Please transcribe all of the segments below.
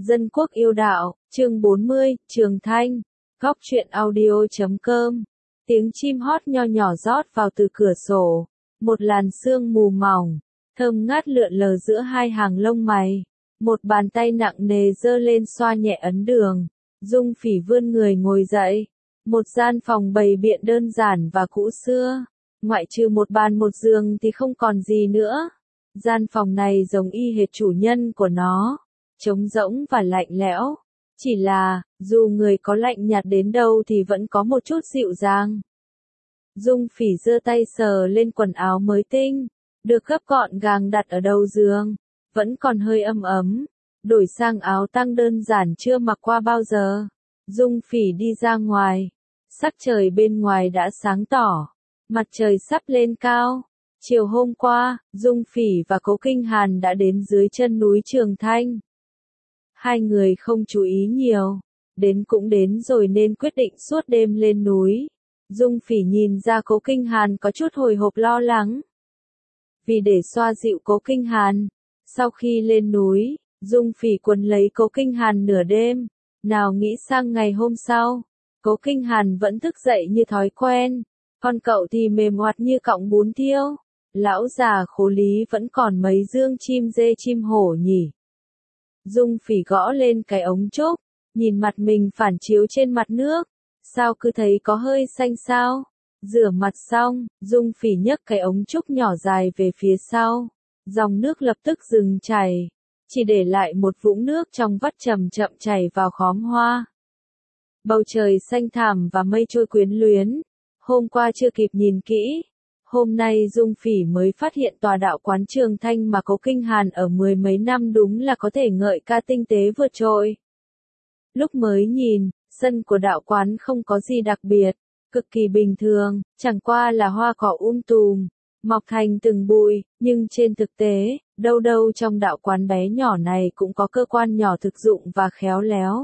Dân quốc yêu đạo, chương 40, Trường Thanh, góc truyện audio.com. Tiếng chim hót nho nhỏ rót vào từ cửa sổ, một làn sương mù mỏng, thơm ngát lượn lờ giữa hai hàng lông mày. Một bàn tay nặng nề giơ lên xoa nhẹ ấn đường. Dung Phỉ vươn người ngồi dậy. Một gian phòng bày biện đơn giản và cũ xưa, ngoại trừ một bàn một giường thì không còn gì nữa. Gian phòng này giống y hệt chủ nhân của nó, trống rỗng và lạnh lẽo. Chỉ là, dù người có lạnh nhạt đến đâu thì vẫn có một chút dịu dàng. Dung Phỉ giơ tay sờ lên quần áo mới tinh, được gấp gọn gàng đặt ở đầu giường, vẫn còn hơi ấm ấm. Đổi sang áo tang đơn giản chưa mặc qua bao giờ. Dung Phỉ đi ra ngoài. Sắc trời bên ngoài đã sáng tỏ. Mặt trời sắp lên cao. Chiều hôm qua, Dung Phỉ và Cố Kinh Hàn đã đến dưới chân núi Trường Thanh. Hai người không chú ý nhiều. Đến cũng đến rồi nên quyết định suốt đêm lên núi. Dung Phỉ nhìn ra Cố Kinh Hàn có chút hồi hộp lo lắng. Vì để xoa dịu Cố Kinh Hàn, sau khi lên núi, Dung Phỉ quấn lấy Cố Kinh Hàn nửa đêm. Nào nghĩ sang ngày hôm sau, Cố Kinh Hàn vẫn thức dậy như thói quen. Còn cậu thì mềm oặt như cọng bún thiêu. Lão già khố lý vẫn còn mấy dương chim dê chim hổ nhỉ. Dung Phỉ gõ lên cái ống trúc, nhìn mặt mình phản chiếu trên mặt nước. Sao cứ thấy có hơi xanh sao? Rửa mặt xong, Dung Phỉ nhấc cái ống trúc nhỏ dài về phía sau. Dòng nước lập tức dừng chảy, chỉ để lại một vũng nước trong vắt chậm chậm chảy vào khóm hoa. Bầu trời xanh thẳm và mây trôi quyến luyến. Hôm qua chưa kịp nhìn kỹ, hôm nay Dung Phỉ mới phát hiện tòa đạo quán Trường Thanh mà Cố Kinh Hàn ở mười mấy năm đúng là có thể ngợi ca tinh tế vượt trội. Lúc mới nhìn, sân của đạo quán không có gì đặc biệt, cực kỳ bình thường, chẳng qua là hoa cỏ tùm, mọc thành từng bụi, nhưng trên thực tế, đâu đâu trong đạo quán bé nhỏ này cũng có cơ quan nhỏ thực dụng và khéo léo.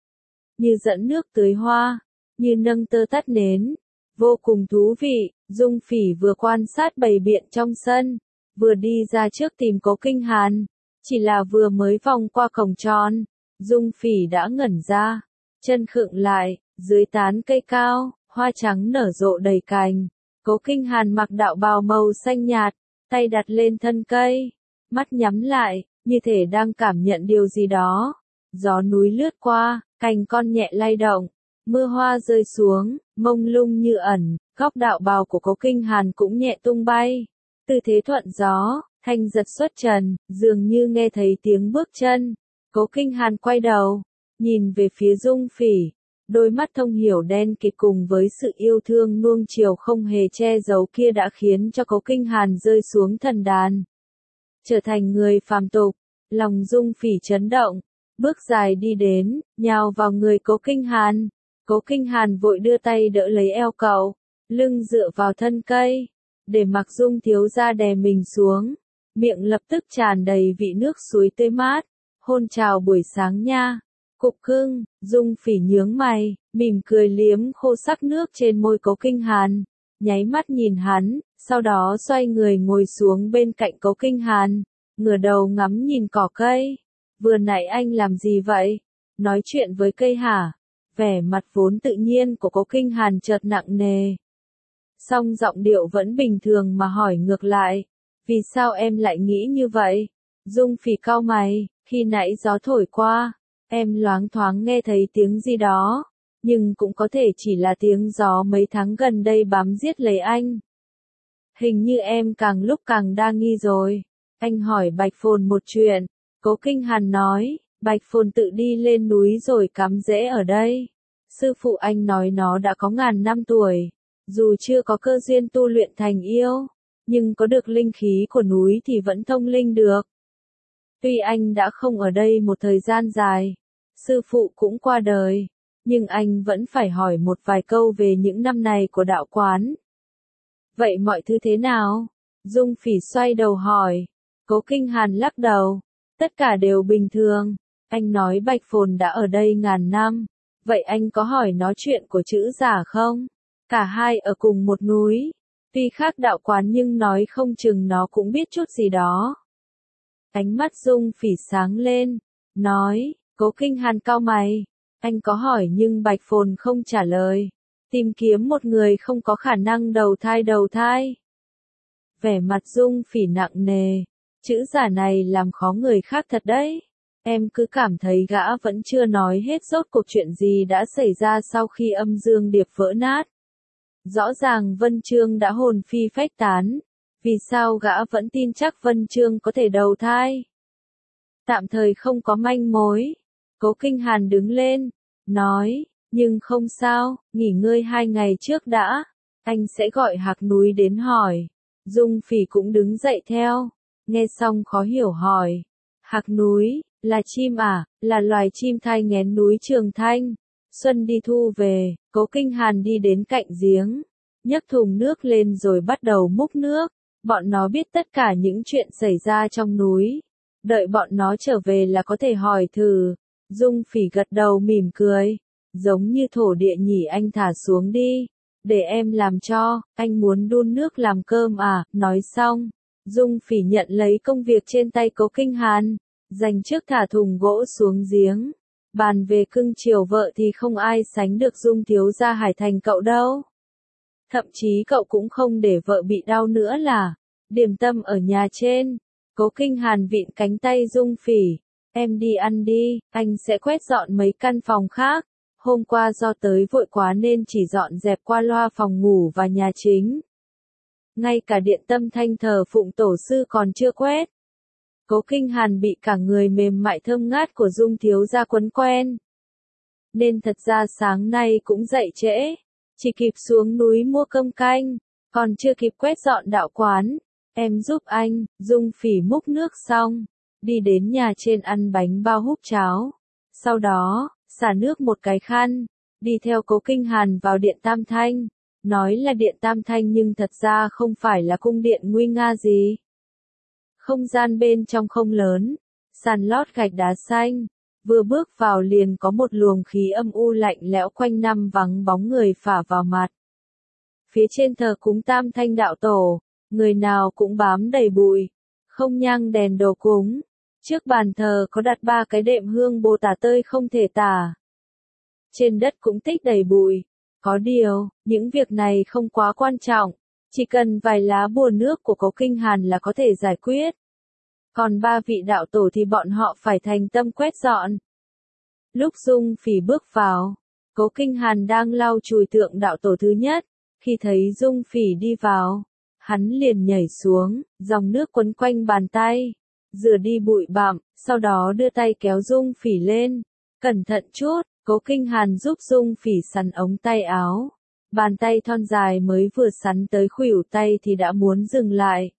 Như dẫn nước tưới hoa, như nâng tơ tắt nến, vô cùng thú vị. Dung Phỉ vừa quan sát bày biện trong sân, vừa đi ra trước tìm Cố Kinh Hàn. Chỉ là vừa mới vòng qua cổng tròn, Dung Phỉ đã ngẩn ra, chân khựng lại, dưới tán cây cao, hoa trắng nở rộ đầy cành. Cố Kinh Hàn mặc đạo bào màu xanh nhạt, tay đặt lên thân cây, mắt nhắm lại, như thể đang cảm nhận điều gì đó. Gió núi lướt qua, cành con nhẹ lay động, mưa hoa rơi xuống, mông lung như ẩn, góc đạo bào của Cố Kinh Hàn cũng nhẹ tung bay. Tư thế thuận gió, thanh giật xuất trần, dường như nghe thấy tiếng bước chân. Cố Kinh Hàn quay đầu, nhìn về phía Dung Phỉ. Đôi mắt thông hiểu đen kịt cùng với sự yêu thương nuông chiều không hề che giấu kia đã khiến cho Cố Kinh Hàn rơi xuống thần đàn. Trở thành người phàm tục, lòng Dung Phỉ chấn động, bước dài đi đến, nhào vào người Cố Kinh Hàn. Cố Kinh Hàn vội đưa tay đỡ lấy eo cậu, lưng dựa vào thân cây, để mặc Dung thiếu gia đè mình xuống. Miệng lập tức tràn đầy vị nước suối tươi mát. Hôn chào buổi sáng nha. Cục cưng. Dung Phỉ nhướng mày, mỉm cười liếm khô sắc nước trên môi Cố Kinh Hàn, nháy mắt nhìn hắn, sau đó xoay người ngồi xuống bên cạnh Cố Kinh Hàn, ngửa đầu ngắm nhìn cỏ cây. Vừa nãy anh làm gì vậy? Nói chuyện với cây hả? Vẻ mặt vốn tự nhiên của Cố Kinh Hàn chợt nặng nề. Song giọng điệu vẫn bình thường mà hỏi ngược lại, vì sao em lại nghĩ như vậy? Dung Phỉ cau mày, khi nãy gió thổi qua, em loáng thoáng nghe thấy tiếng gì đó, nhưng cũng có thể chỉ là tiếng gió mấy tháng gần đây bám giết lấy anh. Hình như em càng lúc càng đa nghi rồi. Anh hỏi Bạch Phồn một chuyện. Cố Kinh Hàn nói, Bạch Phồn tự đi lên núi rồi cắm rễ ở đây. Sư phụ anh nói nó đã có ngàn năm tuổi, dù chưa có cơ duyên tu luyện thành yêu, nhưng có được linh khí của núi thì vẫn thông linh được. Tuy anh đã không ở đây một thời gian dài, sư phụ cũng qua đời, nhưng anh vẫn phải hỏi một vài câu về những năm này của đạo quán. Vậy mọi thứ thế nào? Dung Phỉ xoay đầu hỏi. Cố Kinh Hàn lắc đầu. Tất cả đều bình thường. Anh nói Bạch Phồn đã ở đây ngàn năm. Vậy anh có hỏi nó chuyện của chữ giả không? Cả hai ở cùng một núi. Tuy khác đạo quán nhưng nói không chừng nó cũng biết chút gì đó. Ánh mắt Dung Phỉ sáng lên, nói, Cố Kinh Hàn cau mày. Anh có hỏi nhưng Bạch Phồn không trả lời. Tìm kiếm một người không có khả năng đầu thai. Vẻ mặt Dung Phỉ nặng nề. Chữ giả này làm khó người khác thật đấy. Em cứ cảm thấy gã vẫn chưa nói hết rốt cuộc chuyện gì đã xảy ra sau khi âm dương điệp vỡ nát. Rõ ràng Vân Trương đã hồn phi phách tán. Vì sao gã vẫn tin chắc Vân Trương có thể đầu thai? Tạm thời không có manh mối. Cố Kinh Hàn đứng lên, nói, nhưng không sao, nghỉ ngơi 2 ngày trước đã. Anh sẽ gọi Hạc Núi đến hỏi. Dung Phỉ cũng đứng dậy theo. Nghe xong khó hiểu hỏi. Hạc Núi, là chim à, là loài chim thai nghén núi Trường Thanh. Xuân đi thu về, Cố Kinh Hàn đi đến cạnh giếng. Nhấc thùng nước lên rồi bắt đầu múc nước. Bọn nó biết tất cả những chuyện xảy ra trong núi. Đợi bọn nó trở về là có thể hỏi thử. Dung Phỉ gật đầu mỉm cười. Giống như thổ địa nhỉ, anh thả xuống đi. Để em làm cho, anh muốn đun nước làm cơm à, nói xong. Dung Phỉ nhận lấy công việc trên tay Cố Kinh Hàn. Dành trước thả thùng gỗ xuống giếng. Bàn về cưng chiều vợ thì không ai sánh được Dung thiếu gia Hải Thành cậu đâu. Thậm chí cậu cũng không để vợ bị đau nữa là. Điểm tâm ở nhà trên. Cố Kinh Hàn vịn cánh tay Dung Phỉ. Em đi ăn đi, anh sẽ quét dọn mấy căn phòng khác. Hôm qua do tới vội quá nên chỉ dọn dẹp qua loa phòng ngủ và nhà chính. Ngay cả điện tâm thanh thờ phụng tổ sư còn chưa quét. Cố Kinh Hàn bị cả người mềm mại thơm ngát của Dung thiếu gia quấn quen. Nên thật ra sáng nay cũng dậy trễ. Chỉ kịp xuống núi mua cơm canh. Còn chưa kịp quét dọn đạo quán. Em giúp anh. Dung Phỉ múc nước xong. Đi đến nhà trên ăn bánh bao húp cháo. Sau đó, xả nước một cái khăn. Đi theo Cố Kinh Hàn vào điện Tam Thanh. Nói là điện Tam Thanh nhưng thật ra không phải là cung điện nguy nga gì. Không gian bên trong không lớn. Sàn lót gạch đá xanh. Vừa bước vào liền có một luồng khí âm u lạnh lẽo quanh năm vắng bóng người phả vào mặt. Phía trên thờ cúng Tam Thanh đạo tổ. Người nào cũng bám đầy bụi. Không nhang đèn đồ cúng. Trước bàn thờ có đặt 3 cái đệm hương Bồ Tát tơi không thể tả. Trên đất cũng tích đầy bụi. Có điều, những việc này không quá quan trọng. Chỉ cần vài lá bùa nước của Cố Kinh Hàn là có thể giải quyết. Còn 3 vị đạo tổ thì bọn họ phải thành tâm quét dọn. Lúc Dung Phỉ bước vào, Cố Kinh Hàn đang lau chùi tượng đạo tổ thứ nhất. Khi thấy Dung Phỉ đi vào, hắn liền nhảy xuống, dòng nước quấn quanh bàn tay. Rửa đi bụi bặm, sau đó đưa tay kéo Dung Phỉ lên. Cẩn thận chút, Cố Kinh Hàn giúp Dung Phỉ sắn ống tay áo. Bàn tay thon dài mới vừa sắn tới khuỷu tay thì đã muốn dừng lại.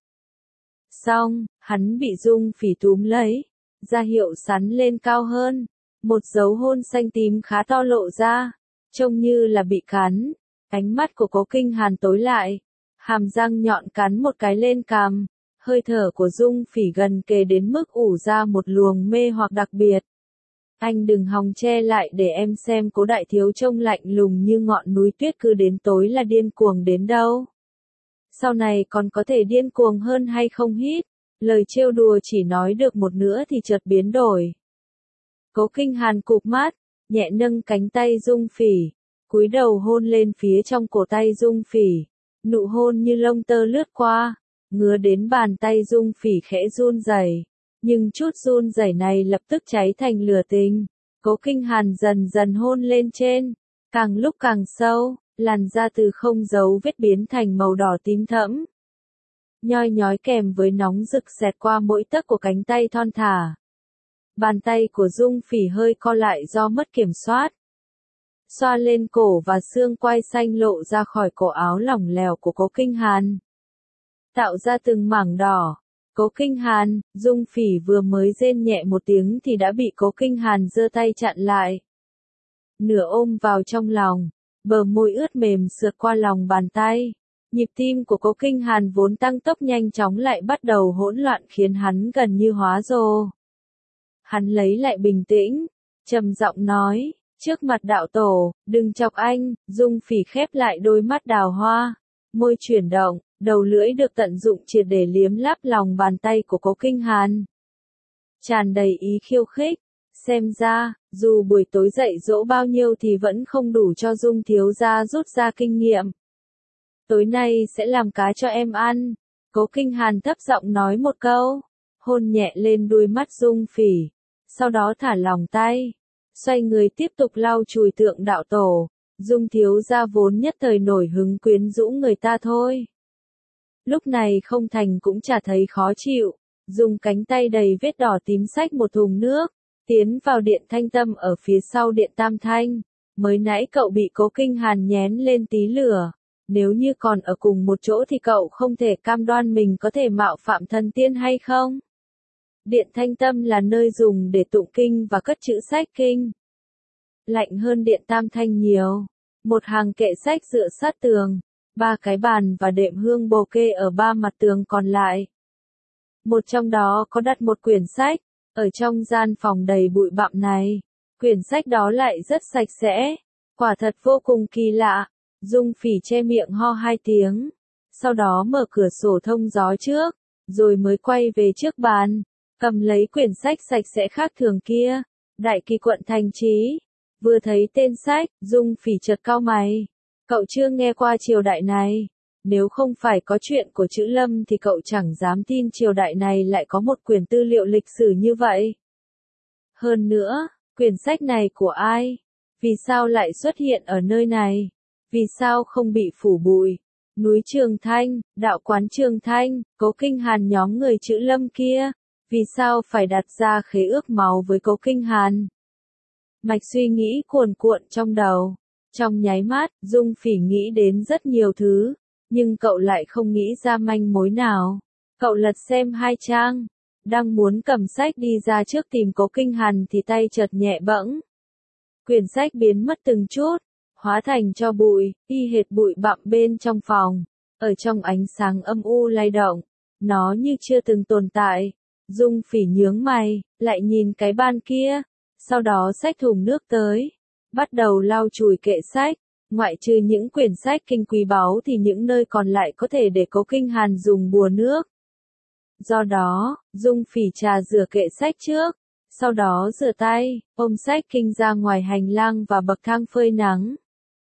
Xong, hắn bị Dung Phỉ túm lấy, ra hiệu sắn lên cao hơn. Một dấu hôn xanh tím khá to lộ ra, trông như là bị cắn. Ánh mắt của Cố Kinh Hàn tối lại, hàm răng nhọn cắn một cái lên cằm. Hơi thở của Dung Phỉ gần kề đến mức ủ ra một luồng mê hoặc đặc biệt. Anh đừng hòng che lại để em xem Cố đại thiếu trông lạnh lùng như ngọn núi tuyết cứ đến tối là điên cuồng đến đâu. Sau này còn có thể điên cuồng hơn hay không hít. Lời trêu đùa chỉ nói được một nửa thì chợt biến đổi. Cố Kinh Hàn cụp mắt, nhẹ nâng cánh tay Dung Phỉ, cúi đầu hôn lên phía trong cổ tay Dung Phỉ. Nụ hôn như lông tơ lướt qua, ngứa đến bàn tay Dung Phỉ khẽ run rẩy. Nhưng chút run rẩy này lập tức cháy thành lửa tình. Cố Kinh Hàn dần dần hôn lên trên, càng lúc càng sâu, làn da từ không dấu vết biến thành màu đỏ tím thẫm. Nhoi nhói kèm với nóng rực xẹt qua mỗi tấc của cánh tay thon thả. Bàn tay của Dung Phỉ hơi co lại do mất kiểm soát. Xoa lên cổ và xương quai xanh lộ ra khỏi cổ áo lỏng lẻo của Cố Kinh Hàn. Tạo ra từng mảng đỏ. Cố Kinh Hàn, Dung Phỉ vừa mới rên nhẹ một tiếng thì đã bị Cố Kinh Hàn giơ tay chặn lại. Nửa ôm vào trong lòng, bờ môi ướt mềm sượt qua lòng bàn tay. Nhịp tim của Cố Kinh Hàn vốn tăng tốc nhanh chóng lại bắt đầu hỗn loạn khiến hắn gần như hóa rồ. Hắn lấy lại bình tĩnh, trầm giọng nói, trước mặt đạo tổ, đừng chọc anh. Dung Phỉ khép lại đôi mắt đào hoa, môi chuyển động, đầu lưỡi được tận dụng triệt để liếm láp lòng bàn tay của Cố Kinh Hàn. Tràn đầy ý khiêu khích, Xem ra, dù buổi tối dạy dỗ bao nhiêu thì vẫn không đủ cho Dung thiếu gia rút ra kinh nghiệm. Tối nay sẽ làm cá cho em ăn. Cố Kinh Hàn thấp giọng nói một câu, hôn nhẹ lên đuôi mắt Dung Phỉ, sau đó thả lỏng tay, xoay người tiếp tục lau chùi tượng đạo tổ. Dung thiếu gia vốn nhất thời nổi hứng quyến rũ người ta thôi. Lúc này không thành cũng chả thấy khó chịu, dùng cánh tay đầy vết đỏ tím xách một thùng nước, tiến vào điện Thanh Tâm ở phía sau điện Tam Thanh. Mới nãy cậu bị Cố Kinh Hàn nhén lên tí lửa, nếu như còn ở cùng một chỗ thì cậu không thể cam đoan mình có thể mạo phạm thần tiên hay không. Điện Thanh Tâm là nơi dùng để tụng kinh và cất chữ sách kinh. Lạnh hơn điện Tam Thanh nhiều. Một hàng kệ sách dựa sát tường, 3 cái bàn và đệm hương bồ kê ở 3 mặt tường còn lại. Một trong đó có đặt một quyển sách, ở trong gian phòng đầy bụi bặm này, quyển sách đó lại rất sạch sẽ, quả thật vô cùng kỳ lạ. Dung Phỉ che miệng ho 2 tiếng, sau đó mở cửa sổ thông gió trước, rồi mới quay về trước bàn, cầm lấy quyển sách sạch sẽ khác thường kia, Đại Kỳ Quận Thành Trí. Vừa thấy tên sách, Dung Phỉ chợt cau mày. Cậu chưa nghe qua triều đại này. Nếu không phải có chuyện của chữ Lâm thì cậu chẳng dám tin triều đại này lại có một quyển tư liệu lịch sử như vậy. Hơn nữa, quyển sách này của ai? Vì sao lại xuất hiện ở nơi này? Vì sao không bị phủ bụi? Núi Trường Thanh, đạo quán Trường Thanh, Cố Kinh Hàn nhóm người chữ Lâm kia. Vì sao phải đặt ra khế ước máu với Cố Kinh Hàn? Mạch suy nghĩ cuồn cuộn trong đầu. Trong nháy mắt, Dung Phỉ nghĩ đến rất nhiều thứ, nhưng cậu lại không nghĩ ra manh mối nào. Cậu lật xem 2 trang, đang muốn cầm sách đi ra trước tìm Cố Kinh Hàn thì tay chợt nhẹ bẫng. Quyển sách biến mất từng chút, hóa thành tro bụi, y hệt bụi bặm bên trong phòng, ở trong ánh sáng âm u lay động, nó như chưa từng tồn tại. Dung Phỉ nhướng mày, lại nhìn cái ban kia, sau đó xách thùng nước tới, bắt đầu lau chùi kệ sách, ngoại trừ những quyển sách kinh quý báu thì những nơi còn lại có thể để Cố Kinh Hàn dùng bùa nước. Do đó, Dung Phỉ trà rửa kệ sách trước, sau đó rửa tay, ôm sách kinh ra ngoài hành lang và bậc thang phơi nắng.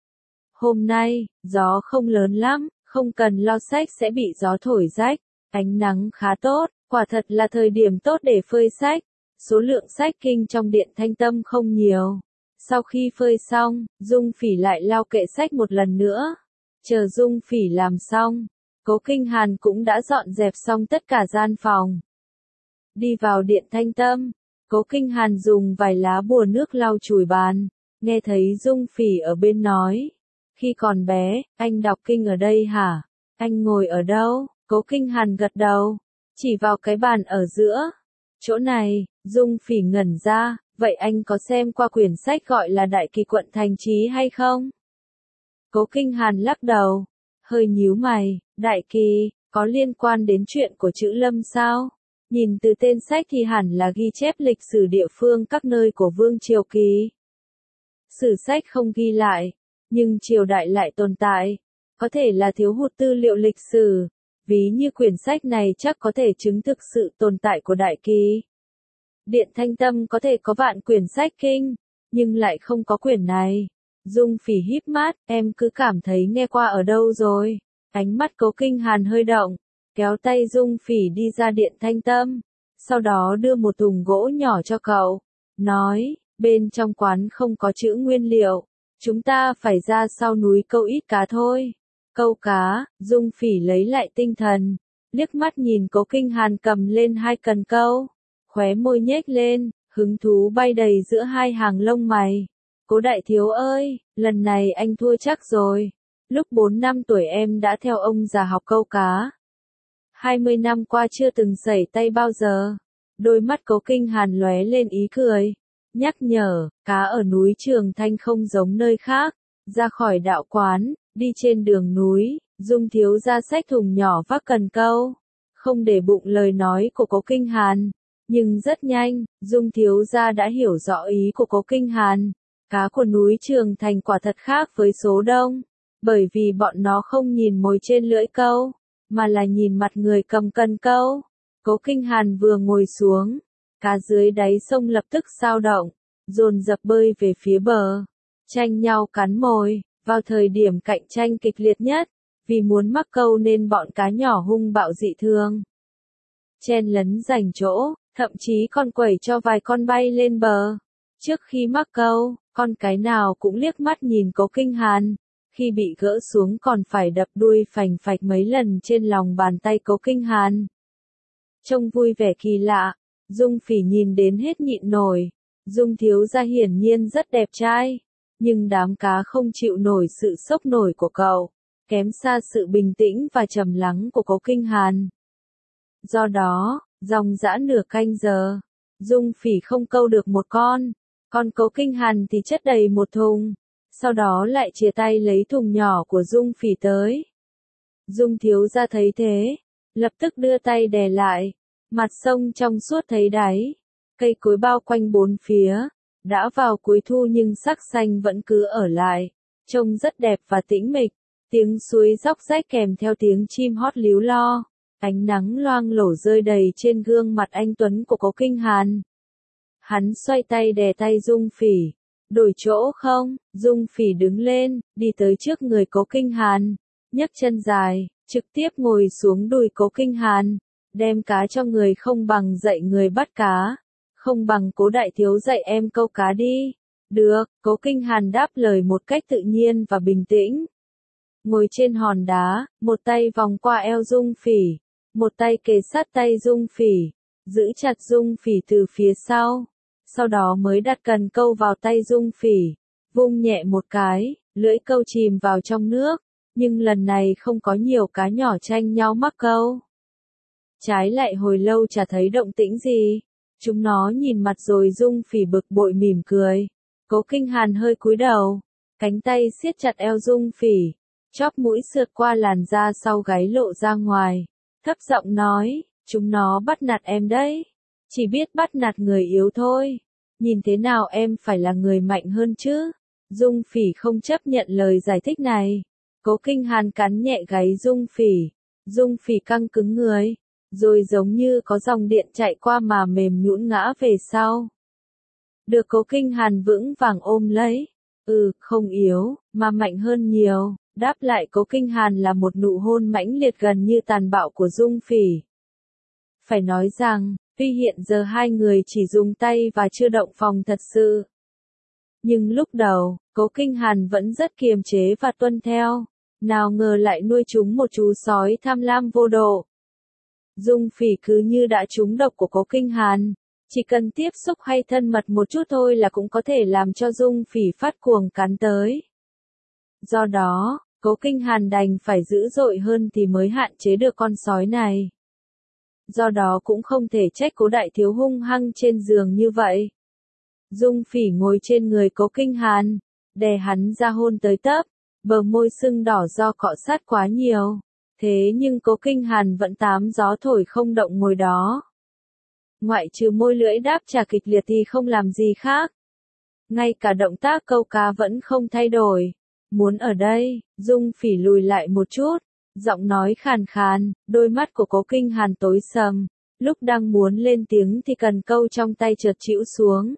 Hôm nay, gió không lớn lắm, không cần lo sách sẽ bị gió thổi rách, ánh nắng khá tốt, quả thật là thời điểm tốt để phơi sách. Số lượng sách kinh trong điện Thanh Tâm không nhiều. Sau khi phơi xong, Dung Phỉ lại lau kệ sách một lần nữa. Chờ Dung Phỉ làm xong, Cố Kinh Hàn cũng đã dọn dẹp xong tất cả gian phòng. Đi vào điện Thanh Tâm, Cố Kinh Hàn dùng vài lá bùa nước lau chùi bàn, nghe thấy Dung Phỉ ở bên nói. Khi còn bé, anh đọc kinh ở đây hả? Anh ngồi ở đâu? Cố Kinh Hàn gật đầu, chỉ vào cái bàn ở giữa. Chỗ này. Dung Phỉ ngẩn ra, vậy anh có xem qua quyển sách gọi là Đại Kỳ Quận Thành Trí hay không? Cố Kinh Hàn lắc đầu, hơi nhíu mày, Đại Kỳ, có liên quan đến chuyện của chữ Lâm sao? Nhìn từ tên sách thì hẳn là ghi chép lịch sử địa phương các nơi của Vương Triều Kỳ. Sử sách không ghi lại, nhưng triều đại lại tồn tại, có thể là thiếu hụt tư liệu lịch sử, ví như quyển sách này chắc có thể chứng thực sự tồn tại của Đại Kỳ. Điện Thanh Tâm có thể có vạn quyển sách kinh, nhưng lại không có quyển này. Dung Phỉ híp mắt, em cứ cảm thấy nghe qua ở đâu rồi. Ánh mắt Cố Kinh Hàn hơi động, kéo tay Dung Phỉ đi ra điện Thanh Tâm, sau đó đưa một thùng gỗ nhỏ cho cậu, nói, bên trong quán không có chữ nguyên liệu, chúng ta phải ra sau núi câu ít cá thôi. Câu cá, Dung Phỉ lấy lại tinh thần, liếc mắt nhìn Cố Kinh Hàn cầm lên 2 cần câu. Khóe môi nhếch lên, hứng thú bay đầy giữa 2 hàng lông mày. Cố đại thiếu ơi, lần này anh thua chắc rồi. Lúc 4 năm tuổi em đã theo ông già học câu cá. 20 năm qua chưa từng sẩy tay bao giờ. Đôi mắt Cố Kinh Hàn lóe lên ý cười. Nhắc nhở, cá ở núi Trường Thanh không giống nơi khác. Ra khỏi đạo quán, đi trên đường núi, Dung thiếu ra xách thùng nhỏ vác cần câu. Không để bụng lời nói của Cố Kinh Hàn. Nhưng rất nhanh, Dung thiếu gia đã hiểu rõ ý của Cố Kinh Hàn. Cá của núi Trường Thành quả thật khác với số đông, bởi vì bọn nó không nhìn mồi trên lưỡi câu, mà là nhìn mặt người cầm cần câu. Cố Kinh Hàn vừa ngồi xuống, Cá dưới đáy sông lập tức xao động, dồn dập bơi về phía bờ, tranh nhau cắn mồi. Vào thời điểm cạnh tranh kịch liệt nhất, vì muốn mắc câu nên bọn cá nhỏ hung bạo dị thường, chen lấn giành chỗ, thậm chí còn quẩy cho vài con bay lên bờ. Trước khi mắc câu, con cái nào cũng liếc mắt nhìn Cố Kinh Hàn, khi bị gỡ xuống còn phải đập đuôi phành phạch mấy lần trên lòng bàn tay Cố Kinh Hàn. Trông vui vẻ kỳ lạ, Dung Phỉ nhìn đến hết nhịn nổi. Dung thiếu gia hiển nhiên rất đẹp trai, nhưng đám cá không chịu nổi sự sốc nổi của cậu, kém xa sự bình tĩnh và trầm lắng của Cố Kinh Hàn. Do đó, dòng dã nửa canh giờ, Dung Phỉ không câu được một con, còn Cố Kinh Hàn thì chất đầy một thùng, sau đó lại chia tay lấy thùng nhỏ của Dung Phỉ tới. Dung thiếu gia thấy thế, lập tức đưa tay đè lại, mặt sông trong suốt thấy đáy, cây cối bao quanh bốn phía, đã vào cuối thu nhưng sắc xanh vẫn cứ ở lại, trông rất đẹp và tĩnh mịch, tiếng suối róc rách kèm theo tiếng chim hót líu lo, ánh nắng loang lổ rơi đầy trên gương mặt anh tuấn của Cố Kinh Hàn. Hắn xoay tay đè tay Dung Phỉ, đổi chỗ không? Dung Phỉ đứng lên, đi tới trước người Cố Kinh Hàn, nhấc chân dài, trực tiếp ngồi xuống đùi Cố Kinh Hàn, đem cá cho người không bằng dạy người bắt cá, không bằng Cố đại thiếu dạy em câu cá đi. Được, Cố Kinh Hàn đáp lời một cách tự nhiên và bình tĩnh. Ngồi trên hòn đá, một tay vòng qua eo Dung Phỉ, một tay kề sát tay Dung Phỉ, giữ chặt Dung Phỉ từ phía sau đó mới đặt cần câu vào tay Dung Phỉ, vung nhẹ một cái, lưỡi câu chìm vào trong nước, nhưng lần này không có nhiều cá nhỏ tranh nhau mắc câu. Trái lại hồi lâu chả thấy động tĩnh gì, chúng nó nhìn mặt rồi Dung Phỉ bực bội mỉm cười. Cố Kinh Hàn hơi cúi đầu, cánh tay siết chặt eo Dung Phỉ, chóp mũi sượt qua làn da sau gáy lộ ra ngoài, thấp giọng nói, chúng nó bắt nạt em đấy, chỉ biết bắt nạt người yếu thôi, nhìn thế nào em phải là người mạnh hơn chứ. Dung Phỉ không chấp nhận lời giải thích này. Cố Kinh Hàn cắn nhẹ gáy Dung Phỉ căng cứng người, rồi giống như có dòng điện chạy qua mà mềm nhũn ngã về sau. Được Cố Kinh Hàn vững vàng ôm lấy. Không yếu, mà mạnh hơn nhiều. Đáp lại Cố Kinh Hàn là một nụ hôn mãnh liệt gần như tàn bạo của Dung Phỉ. Phải nói rằng, tuy hiện giờ hai người chỉ dùng tay và chưa động phòng thật sự, nhưng lúc đầu, Cố Kinh Hàn vẫn rất kiềm chế và tuân theo, nào ngờ lại nuôi chúng một chú sói tham lam vô độ. Dung Phỉ cứ như đã trúng độc của Cố Kinh Hàn, chỉ cần tiếp xúc hay thân mật một chút thôi là cũng có thể làm cho Dung Phỉ phát cuồng cắn tới. Do đó, Cố Kinh Hàn đành phải dữ dội hơn thì mới hạn chế được con sói này. Do đó cũng không thể trách Cố đại thiếu hung hăng trên giường như vậy. Dung Phỉ ngồi trên người Cố Kinh Hàn, đè hắn ra hôn tới tấp, bờ môi sưng đỏ do cọ sát quá nhiều. Thế nhưng Cố Kinh Hàn vẫn tám gió thổi không động ngồi đó. Ngoại trừ môi lưỡi đáp trả kịch liệt thì không làm gì khác. Ngay cả động tác câu cá vẫn không thay đổi. Muốn ở đây, Dung Phỉ lùi lại một chút, giọng nói khàn khàn, đôi mắt của Cố Kinh Hàn tối sầm, lúc đang muốn lên tiếng thì cần câu trong tay chợt chĩu xuống.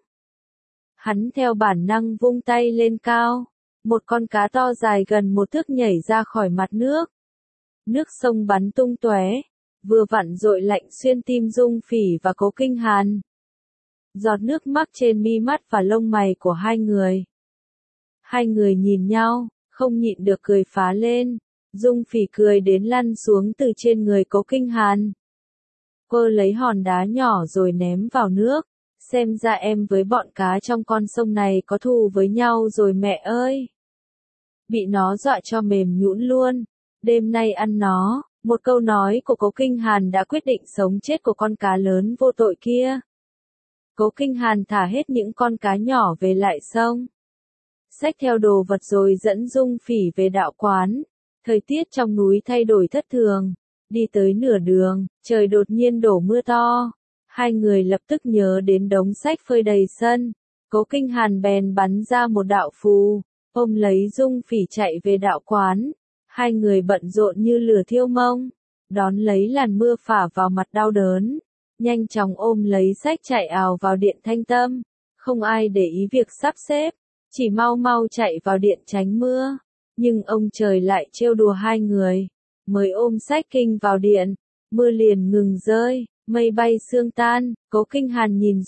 Hắn theo bản năng vung tay lên cao, một con cá to dài gần một thước nhảy ra khỏi mặt nước. Nước sông bắn tung tóe, vừa vặn dội lạnh xuyên tim Dung Phỉ và Cố Kinh Hàn. Giọt nước mắc trên mi mắt và lông mày của hai người. Hai người nhìn nhau, không nhịn được cười phá lên. Dung Phỉ cười đến lăn xuống từ trên người Cố Kinh Hàn. Cô lấy hòn đá nhỏ rồi ném vào nước. Xem ra em với bọn cá trong con sông này có thù với nhau rồi mẹ ơi. Bị nó dọa cho mềm nhũn luôn. Đêm nay ăn nó. Một câu nói của Cố Kinh Hàn đã quyết định sống chết của con cá lớn vô tội kia. Cố Kinh Hàn thả hết những con cá nhỏ về lại sông. Xách theo đồ vật rồi dẫn Dung Phỉ về đạo quán. Thời tiết trong núi thay đổi thất thường. Đi tới nửa đường, trời đột nhiên đổ mưa to. Hai người lập tức nhớ đến đống sách phơi đầy sân. Cố Kinh Hàn bèn bắn ra một đạo phù, ôm lấy Dung Phỉ chạy về đạo quán. Hai người bận rộn như lửa thiêu mông, đón lấy làn mưa phả vào mặt đau đớn. nhanh chóng ôm lấy sách chạy ào vào điện Thanh Tâm, không ai để ý việc sắp xếp, chỉ mau mau chạy vào điện tránh mưa. Nhưng ông trời lại trêu đùa hai người, mới ôm sách kinh vào điện, mưa liền ngừng rơi, mây bay sương tan. Cố Kinh Hàn nhìn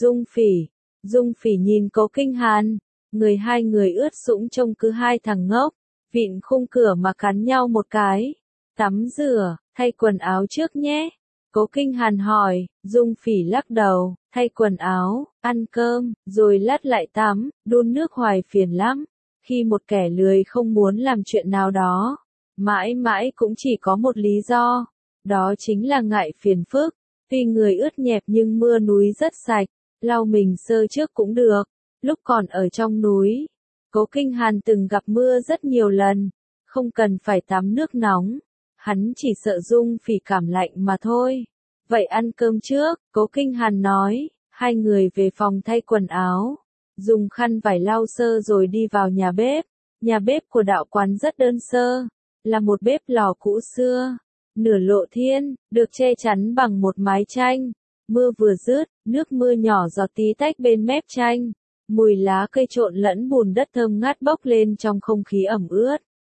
Dung Phỉ nhìn Cố Kinh Hàn, hai người ướt sũng trông cứ hai thằng ngốc, vịn khung cửa mà cắn nhau một cái. Tắm rửa, thay quần áo trước nhé. Cố Kinh Hàn hỏi, Dung Phỉ lắc đầu, thay quần áo, ăn cơm, rồi lát lại tắm, đun nước hoài phiền lắm. Khi một kẻ lười không muốn làm chuyện nào đó, mãi mãi cũng chỉ có một lý do, đó chính là ngại phiền phức. Tuy người ướt nhẹp nhưng mưa núi rất sạch, lau mình sơ trước cũng được. Lúc còn ở trong núi, Cố Kinh Hàn từng gặp mưa rất nhiều lần, không cần phải tắm nước nóng, hắn chỉ sợ Dung Phỉ cảm lạnh mà thôi. Vậy ăn cơm trước, Cố Kinh Hàn nói, hai người về phòng thay quần áo, dùng khăn vải lau sơ rồi đi vào nhà bếp. Nhà bếp của đạo quán rất đơn sơ, là một bếp lò cũ xưa, nửa lộ thiên, được che chắn bằng một mái tranh. Mưa vừa dứt, nước mưa nhỏ giọt tí tách bên mép tranh, mùi lá cây trộn lẫn bùn đất thơm ngát bốc lên trong không khí ẩm ướt.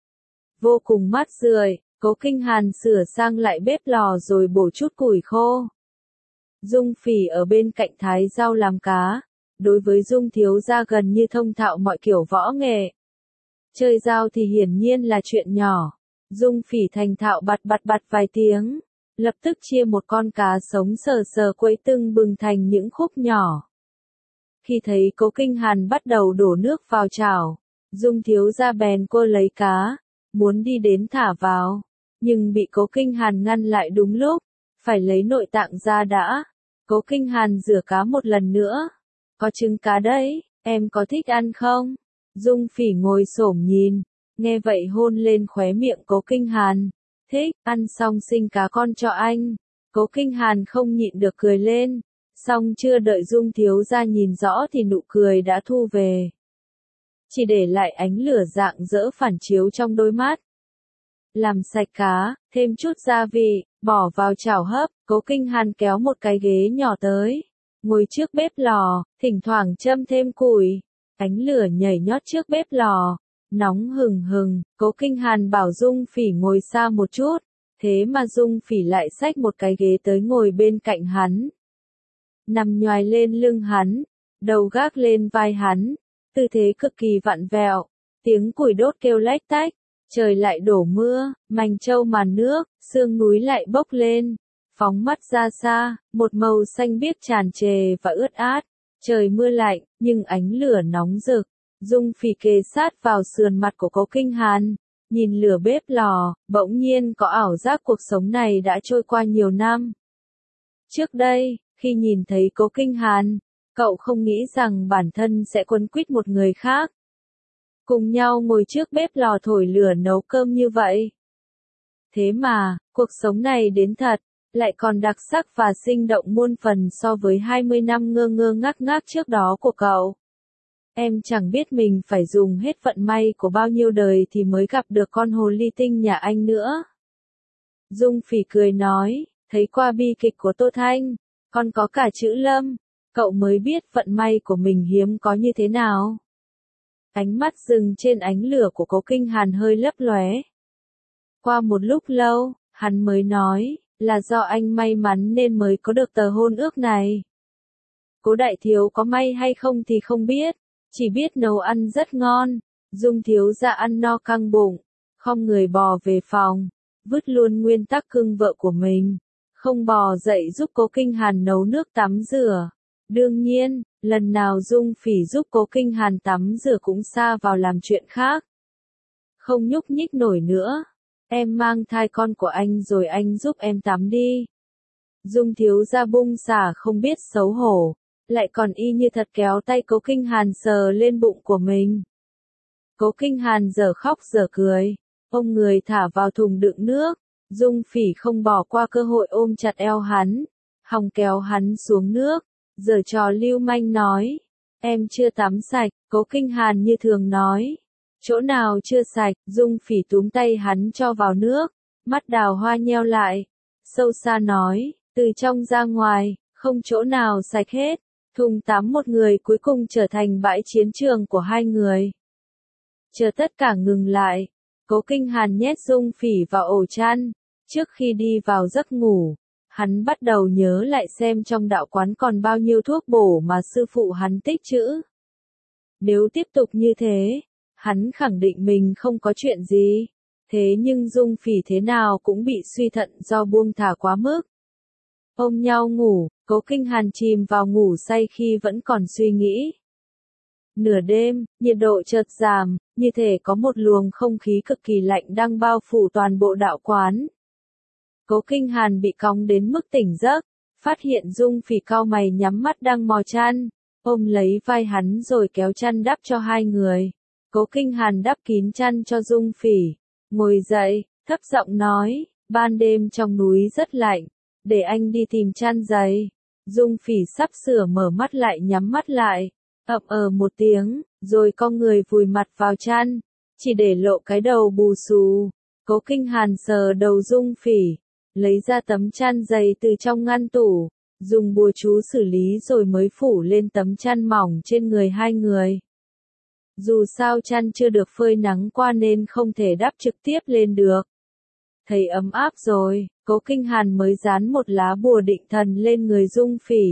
Vô cùng mát rượi, Cố Kinh Hàn sửa sang lại bếp lò rồi bổ chút củi khô. Dung Phỉ ở bên cạnh thái rau làm cá, đối với Dung thiếu gia gần như thông thạo mọi kiểu võ nghệ. Chơi dao thì hiển nhiên là chuyện nhỏ. Dung Phỉ thành thạo bặt vài tiếng, lập tức chia một con cá sống sờ sờ quấy tưng bừng thành những khúc nhỏ. Khi thấy Cố Kinh Hàn bắt đầu đổ nước vào chảo, Dung thiếu gia bèn cô lấy cá, muốn đi đến thả vào, nhưng bị Cố Kinh Hàn ngăn lại đúng lúc, phải lấy nội tạng ra đã. Cố Kinh Hàn rửa cá một lần nữa. Có trứng cá đấy, em có thích ăn không? Dung Phỉ ngồi xổm nhìn, nghe vậy hôn lên khóe miệng Cố Kinh Hàn. Thích, ăn xong sinh cá con cho anh. Cố Kinh Hàn không nhịn được cười lên, song chưa đợi Dung thiếu gia nhìn rõ thì nụ cười đã thu về. Chỉ để lại ánh lửa rạng rỡ phản chiếu trong đôi mắt. Làm sạch cá, thêm chút gia vị, bỏ vào chảo hấp. Cố Kinh Hàn kéo một cái ghế nhỏ tới, ngồi trước bếp lò, thỉnh thoảng châm thêm củi. Ánh lửa nhảy nhót trước bếp lò, nóng hừng hừng. Cố Kinh Hàn bảo Dung Phỉ ngồi xa một chút, thế mà Dung Phỉ lại xách một cái ghế tới ngồi bên cạnh hắn, nằm nhoài lên lưng hắn, đầu gác lên vai hắn, tư thế cực kỳ vặn vẹo. Tiếng củi đốt kêu lách tách, trời lại đổ mưa, mành trâu màn nước, sương núi lại bốc lên. Phóng mắt ra xa, một màu xanh biếc tràn trề và ướt át. Trời mưa lạnh, nhưng ánh lửa nóng rực. Dung Phỉ kề sát vào sườn mặt của Cố Kinh Hàn, nhìn lửa bếp lò, bỗng nhiên có ảo giác cuộc sống này đã trôi qua nhiều năm. Trước đây, khi nhìn thấy Cố Kinh Hàn, cậu không nghĩ rằng bản thân sẽ quấn quýt một người khác. Cùng nhau ngồi trước bếp lò thổi lửa nấu cơm như vậy. Thế mà, cuộc sống này đến thật, lại còn đặc sắc và sinh động muôn phần so với 20 năm ngơ ngơ ngác ngác trước đó của cậu. Em chẳng biết mình phải dùng hết vận may của bao nhiêu đời thì mới gặp được con hồ ly tinh nhà anh nữa. Dung Phỉ cười nói, thấy qua bi kịch của Tô Thanh, còn có cả chữ Lâm, cậu mới biết vận may của mình hiếm có như thế nào. Ánh mắt dừng trên ánh lửa của Cố Kinh Hàn hơi lấp lóe. Qua một lúc lâu, hắn mới nói, là do anh may mắn nên mới có được tờ hôn ước này. Cố đại thiếu có may hay không thì không biết, chỉ biết nấu ăn rất ngon. Dung thiếu gia ăn no căng bụng, không người bò về phòng, vứt luôn nguyên tắc cưng vợ của mình, không bò dậy giúp Cố Kinh Hàn nấu nước tắm rửa. Đương nhiên, lần nào Dung Phỉ giúp Cố Kinh Hàn tắm rửa cũng sa vào làm chuyện khác. Không nhúc nhích nổi nữa. Em mang thai con của anh rồi anh giúp em tắm đi. Dung thiếu gia bung xả không biết xấu hổ, lại còn y như thật kéo tay Cố Kinh Hàn sờ lên bụng của mình. Cố Kinh Hàn dở khóc dở cười, ôm người thả vào thùng đựng nước. Dung Phỉ không bỏ qua cơ hội ôm chặt eo hắn, hòng kéo hắn xuống nước, giở trò lưu manh nói, em chưa tắm sạch. Cố Kinh Hàn như thường nói, chỗ nào chưa sạch. Dung Phỉ túm tay hắn cho vào nước, mắt đào hoa nheo lại, sâu xa nói, từ trong ra ngoài, không chỗ nào sạch hết. Thùng tắm một người cuối cùng trở thành bãi chiến trường của hai người. Chờ tất cả ngừng lại, Cố Kinh Hàn nhét Dung Phỉ vào ổ chăn. Trước khi đi vào giấc ngủ, hắn bắt đầu nhớ lại xem trong đạo quán còn bao nhiêu thuốc bổ mà sư phụ hắn tích trữ. Nếu tiếp tục như thế, hắn khẳng định mình không có chuyện gì. Thế nhưng Dung Phỉ thế nào cũng bị suy thận do buông thả quá mức. Ôm nhau ngủ, Cố Kinh Hàn chìm vào ngủ say khi vẫn còn suy nghĩ. Nửa đêm, nhiệt độ chợt giảm, như thể có một luồng không khí cực kỳ lạnh đang bao phủ toàn bộ đạo quán. Cố Kinh Hàn bị cóng đến mức tỉnh giấc, phát hiện Dung Phỉ cau mày nhắm mắt đang mò chăn, ôm lấy vai hắn rồi kéo chăn đắp cho hai người. Cố Kinh Hàn đắp kín chăn cho Dung Phỉ, ngồi dậy, thấp giọng nói, ban đêm trong núi rất lạnh, để anh đi tìm chăn dày. Dung Phỉ sắp sửa mở mắt lại nhắm mắt lại, ậm một tiếng, rồi con người vùi mặt vào chăn, chỉ để lộ cái đầu bù xù. Cố Kinh Hàn sờ đầu Dung Phỉ, lấy ra tấm chăn dày từ trong ngăn tủ, dùng bùa chú xử lý rồi mới phủ lên tấm chăn mỏng trên người hai người. Dù sao chăn chưa được phơi nắng qua nên không thể đắp trực tiếp lên được. Thấy ấm áp rồi, Cố Kinh Hàn mới dán một lá bùa định thần lên người Dung Phỉ.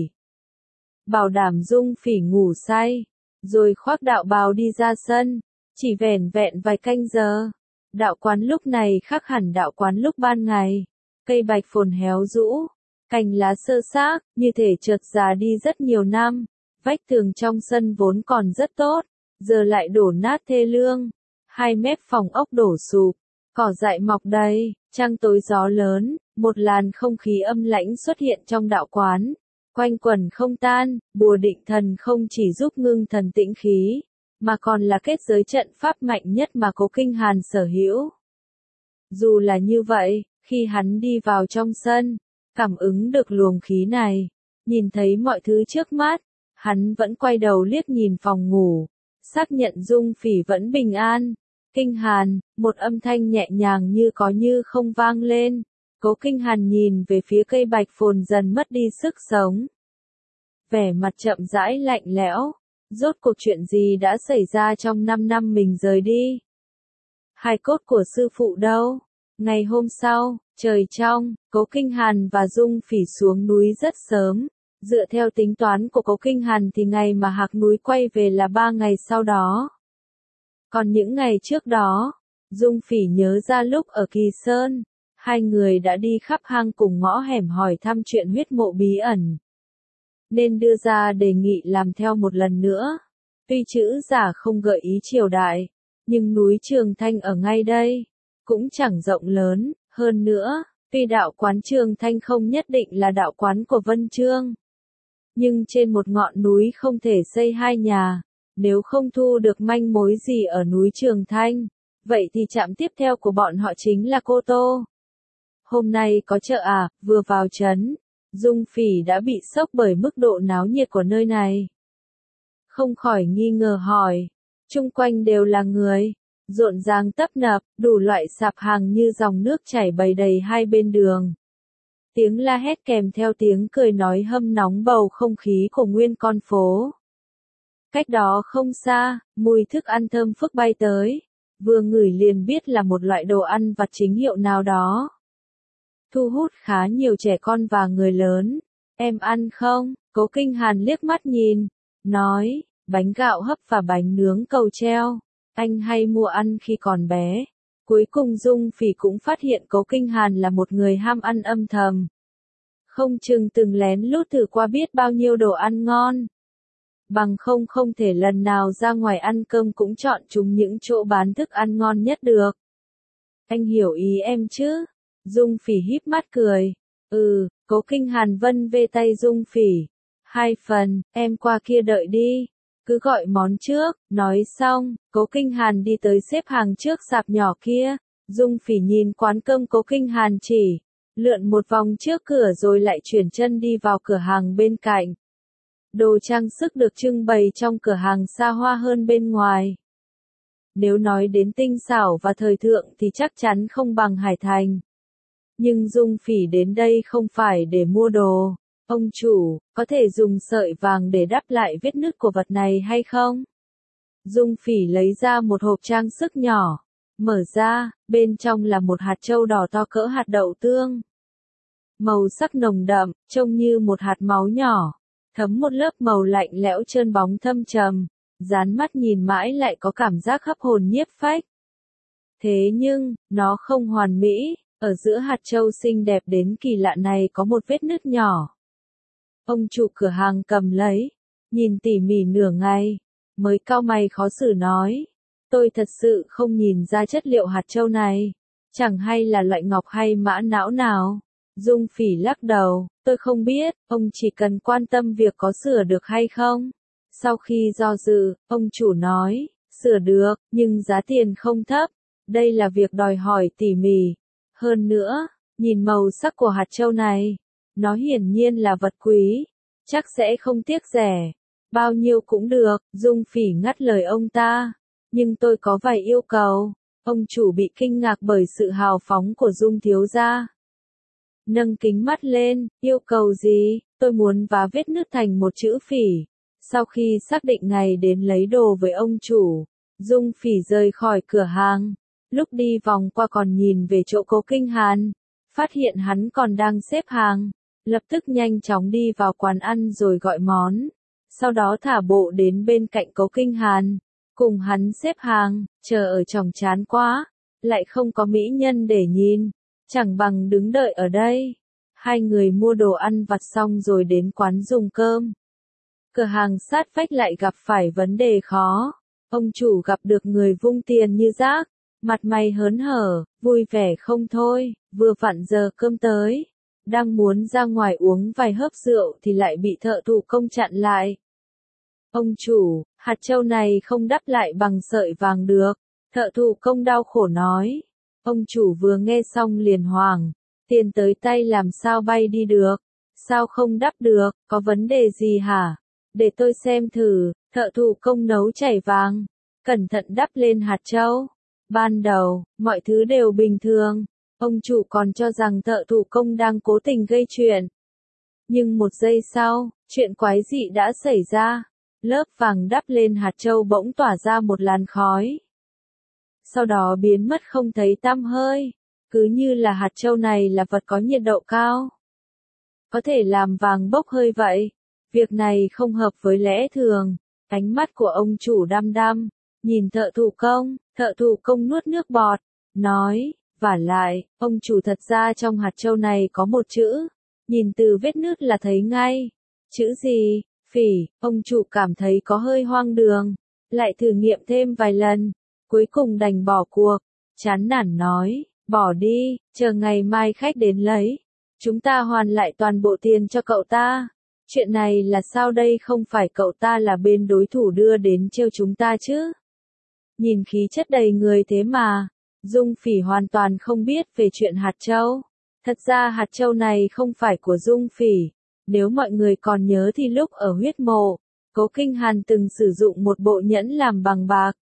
Bảo đảm Dung Phỉ ngủ say, rồi khoác đạo bào đi ra sân, chỉ vẻn vẹn vài canh giờ. Đạo quán lúc này khác hẳn đạo quán lúc ban ngày. Cây bạch phồn héo rũ, cành lá sơ xác, như thể chợt già đi rất nhiều năm. Vách tường trong sân vốn còn rất tốt, giờ lại đổ nát thê lương. Hai mép phòng ốc đổ sụp, cỏ dại mọc đầy, trăng tối gió lớn, một làn không khí âm lãnh xuất hiện trong đạo quán. Quanh quẩn không tan, bùa định thần không chỉ giúp ngưng thần tĩnh khí, mà còn là kết giới trận pháp mạnh nhất mà Cố Kinh Hàn sở hữu. Dù là như vậy, khi hắn đi vào trong sân, cảm ứng được luồng khí này, nhìn thấy mọi thứ trước mắt, hắn vẫn quay đầu liếc nhìn phòng ngủ, xác nhận Dung Phỉ vẫn bình an. Kinh Hàn, một âm thanh nhẹ nhàng như có như không vang lên. Cố Kinh Hàn nhìn về phía cây bạch phồn dần mất đi sức sống. Vẻ mặt chậm rãi lạnh lẽo, rốt cuộc chuyện gì đã xảy ra trong 5 năm mình rời đi? Hài cốt của sư phụ đâu? Ngày hôm sau, trời trong, Cố Kinh Hàn và Dung Phỉ xuống núi rất sớm. Dựa theo tính toán của Cố Kinh Hàn thì ngày mà Hạc núi quay về là 3 ngày sau đó. Còn những ngày trước đó, Dung Phỉ nhớ ra lúc ở Kỳ Sơn, hai người đã đi khắp hang cùng ngõ hẻm hỏi thăm chuyện huyết mộ bí ẩn. Nên đưa ra đề nghị làm theo một lần nữa. Tuy chữ giả không gợi ý triều đại, nhưng núi Trường Thanh ở ngay đây, cũng chẳng rộng lớn, hơn nữa, tuy đạo quán Trường Thanh không nhất định là đạo quán của Vân Chương. Nhưng trên một ngọn núi không thể xây hai nhà, nếu không thu được manh mối gì ở núi Trường Thanh, vậy thì trạm tiếp theo của bọn họ chính là Cô Tô. Hôm nay có chợ à, vừa vào trấn, Dung Phỉ đã bị sốc bởi mức độ náo nhiệt của nơi này. Không khỏi nghi ngờ hỏi, chung quanh đều là người, rộn ràng tấp nập, đủ loại sạp hàng như dòng nước chảy bầy đầy hai bên đường. Tiếng la hét kèm theo tiếng cười nói hâm nóng bầu không khí của nguyên con phố. Cách đó không xa, mùi thức ăn thơm phức bay tới, vừa ngửi liền biết là một loại đồ ăn vặt chính hiệu nào đó. Thu hút khá nhiều trẻ con và người lớn. Em ăn không? Cố Kinh Hàn liếc mắt nhìn, nói, bánh gạo hấp và bánh nướng cầu treo. Anh hay mua ăn khi còn bé. Cuối cùng Dung Phỉ cũng phát hiện Cố Kinh Hàn là một người ham ăn âm thầm. Không chừng từng lén lút thử qua biết bao nhiêu đồ ăn ngon. Bằng không thể lần nào ra ngoài ăn cơm cũng chọn chúng những chỗ bán thức ăn ngon nhất được. Anh hiểu ý em chứ? Dung Phỉ híp mắt cười. Cố Kinh Hàn vân vê tay Dung Phỉ. 2 phần, em qua kia đợi đi. Cứ gọi món trước, nói xong, Cố Kinh Hàn đi tới xếp hàng trước sạp nhỏ kia. Dung Phỉ nhìn quán cơm Cố Kinh Hàn chỉ, lượn một vòng trước cửa rồi lại chuyển chân đi vào cửa hàng bên cạnh. Đồ trang sức được trưng bày trong cửa hàng xa hoa hơn bên ngoài. Nếu nói đến tinh xảo và thời thượng thì chắc chắn không bằng Hải Thành. Nhưng Dung Phỉ đến đây không phải để mua đồ. Ông chủ, có thể dùng sợi vàng để đắp lại vết nứt của vật này hay không? Dung Phỉ lấy ra một hộp trang sức nhỏ. Mở ra, bên trong là một hạt châu đỏ to cỡ hạt đậu tương. Màu sắc nồng đậm, trông như một hạt máu nhỏ. Thấm một lớp màu lạnh lẽo trơn bóng thâm trầm. Dán mắt nhìn mãi lại có cảm giác hấp hồn nhiếp phách. Thế nhưng, nó không hoàn mỹ. Ở giữa hạt châu xinh đẹp đến kỳ lạ này có một vết nứt nhỏ. Ông chủ cửa hàng cầm lấy, nhìn tỉ mỉ nửa ngày, mới cau mày khó xử nói. Tôi thật sự không nhìn ra chất liệu hạt châu này, chẳng hay là loại ngọc hay mã não nào. Dung Phỉ lắc đầu, tôi không biết, ông chỉ cần quan tâm việc có sửa được hay không. Sau khi do dự, ông chủ nói, sửa được, nhưng giá tiền không thấp, đây là việc đòi hỏi tỉ mỉ. Hơn nữa, nhìn màu sắc của hạt châu này, nó hiển nhiên là vật quý, chắc sẽ không tiếc rẻ. Bao nhiêu cũng được, Dung Phỉ ngắt lời ông ta. Nhưng tôi có vài yêu cầu. Ông chủ bị kinh ngạc bởi sự hào phóng của Dung thiếu gia. Nâng kính mắt lên, yêu cầu gì? Tôi muốn vá vết nứt thành một chữ phỉ. Sau khi xác định ngày đến lấy đồ với ông chủ, Dung Phỉ rời khỏi cửa hàng. Lúc đi vòng qua còn nhìn về chỗ Cố Kinh Hàn, phát hiện hắn còn đang xếp hàng, lập tức nhanh chóng đi vào quán ăn rồi gọi món, sau đó thả bộ đến bên cạnh Cố Kinh Hàn, cùng hắn xếp hàng, chờ ở chòng chán quá, lại không có mỹ nhân để nhìn, chẳng bằng đứng đợi ở đây. Hai người mua đồ ăn vặt xong rồi đến quán dùng cơm. Cửa hàng sát vách lại gặp phải vấn đề khó, ông chủ gặp được người vung tiền như rác. Mặt mày hớn hở, vui vẻ không thôi, vừa vặn giờ cơm tới. Đang muốn ra ngoài uống vài hớp rượu thì lại bị thợ thủ công chặn lại. Ông chủ, hạt châu này không đắp lại bằng sợi vàng được. Thợ thủ công đau khổ nói. Ông chủ vừa nghe xong liền hoảng. Tiền tới tay làm sao bay đi được? Sao không đắp được? Có vấn đề gì hả? Để tôi xem thử. Thợ thủ công nấu chảy vàng. Cẩn thận đắp lên hạt châu. Ban đầu, mọi thứ đều bình thường, ông chủ còn cho rằng thợ thủ công đang cố tình gây chuyện. Nhưng một giây sau, chuyện quái dị đã xảy ra, lớp vàng đắp lên hạt châu bỗng tỏa ra một làn khói. Sau đó biến mất không thấy tăm hơi, cứ như là hạt châu này là vật có nhiệt độ cao. Có thể làm vàng bốc hơi vậy, việc này không hợp với lẽ thường, ánh mắt của ông chủ đăm đăm, nhìn thợ thủ công nuốt nước bọt, nói, vả lại, ông chủ thật ra trong hạt châu này có một chữ, nhìn từ vết nứt là thấy ngay. Chữ gì? Phỉ, ông chủ cảm thấy có hơi hoang đường, lại thử nghiệm thêm vài lần, cuối cùng đành bỏ cuộc, chán nản nói, bỏ đi, chờ ngày mai khách đến lấy, chúng ta hoàn lại toàn bộ tiền cho cậu ta. Chuyện này là sao đây, không phải cậu ta là bên đối thủ đưa đến trêu chúng ta chứ? Nhìn khí chất đầy người thế mà, Dung Phỉ hoàn toàn không biết về chuyện hạt châu. Thật ra hạt châu này không phải của Dung Phỉ. Nếu mọi người còn nhớ thì lúc ở huyết mộ, Cố Kinh Hàn từng sử dụng một bộ nhẫn làm bằng bạc.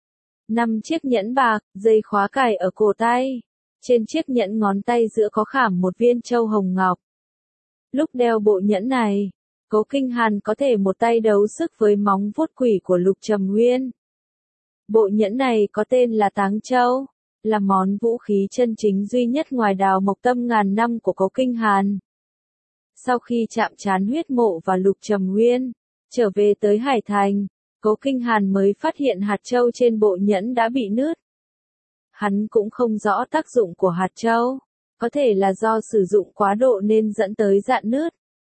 5 chiếc nhẫn bạc, dây khóa cài ở cổ tay. Trên chiếc nhẫn ngón tay giữa có khảm một viên châu hồng ngọc. Lúc đeo bộ nhẫn này, Cố Kinh Hàn có thể một tay đấu sức với móng vuốt quỷ của Lục Trầm Nguyên. Bộ nhẫn này có tên là Táng Châu, là món vũ khí chân chính duy nhất ngoài đào mộc tâm ngàn năm của Cố Kinh Hàn. Sau khi chạm trán huyết mộ và Lục Trầm Nguyên, trở về tới Hải Thành, Cố Kinh Hàn mới phát hiện hạt châu trên bộ nhẫn đã bị nứt. Hắn cũng không rõ tác dụng của hạt châu, có thể là do sử dụng quá độ nên dẫn tới rạn nứt.